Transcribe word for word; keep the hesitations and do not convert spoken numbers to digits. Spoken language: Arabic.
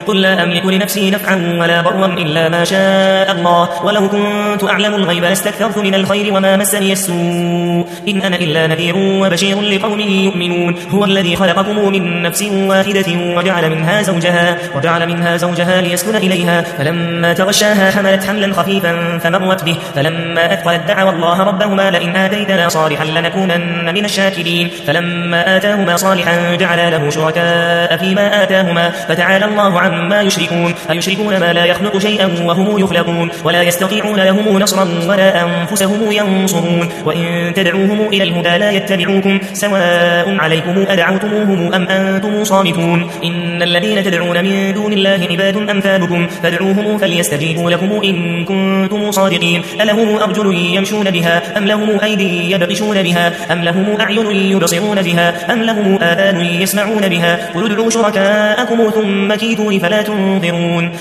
قل لا أملك لنفسي نفعا ولا ضرا إلا ما شاء الله ولو كنت أعلم الغيب لاستكثرت من الخير وما مسني السوء إن أنا إلا نذير وبشير لقوم يؤمنون هو الذي خلقكم من نفس واحدة وجعل منها زوجها وجعل منها زوجها ليسكن إليها فلما تغشاها حملت حملا خفيفا فمرت به فلما أثقلت دعوا الله ربهما لئن آتيتنا صالحا لنكونن من الشاكرين فلما آتاهما صالحا جعلا له شركاء فيما آتاهما فتعالى الله عما يشركون أيشركون ما لا يخلق شيئا وهم يخلقون ولا يستطيعون لهم نصرا ولا أنفسهم ينصرون وإن تدعوهم إلى الهدى لا يتبعوكم سواء عليكم أدعوتموهم أم أنتم صامتون إن الذين تدعون من دون الله عباد أمثالكم فادعوهم فليستجيبوا لكم إن كنتم صادقين ألهم أرجل يمشون بها أم لهم أيدي يبطشون بها أم لهم أعين يبصرون بها أم لهم آذان يسمعون بها قل ادعوا شركاءكم ثم كيدون فلا تنظرون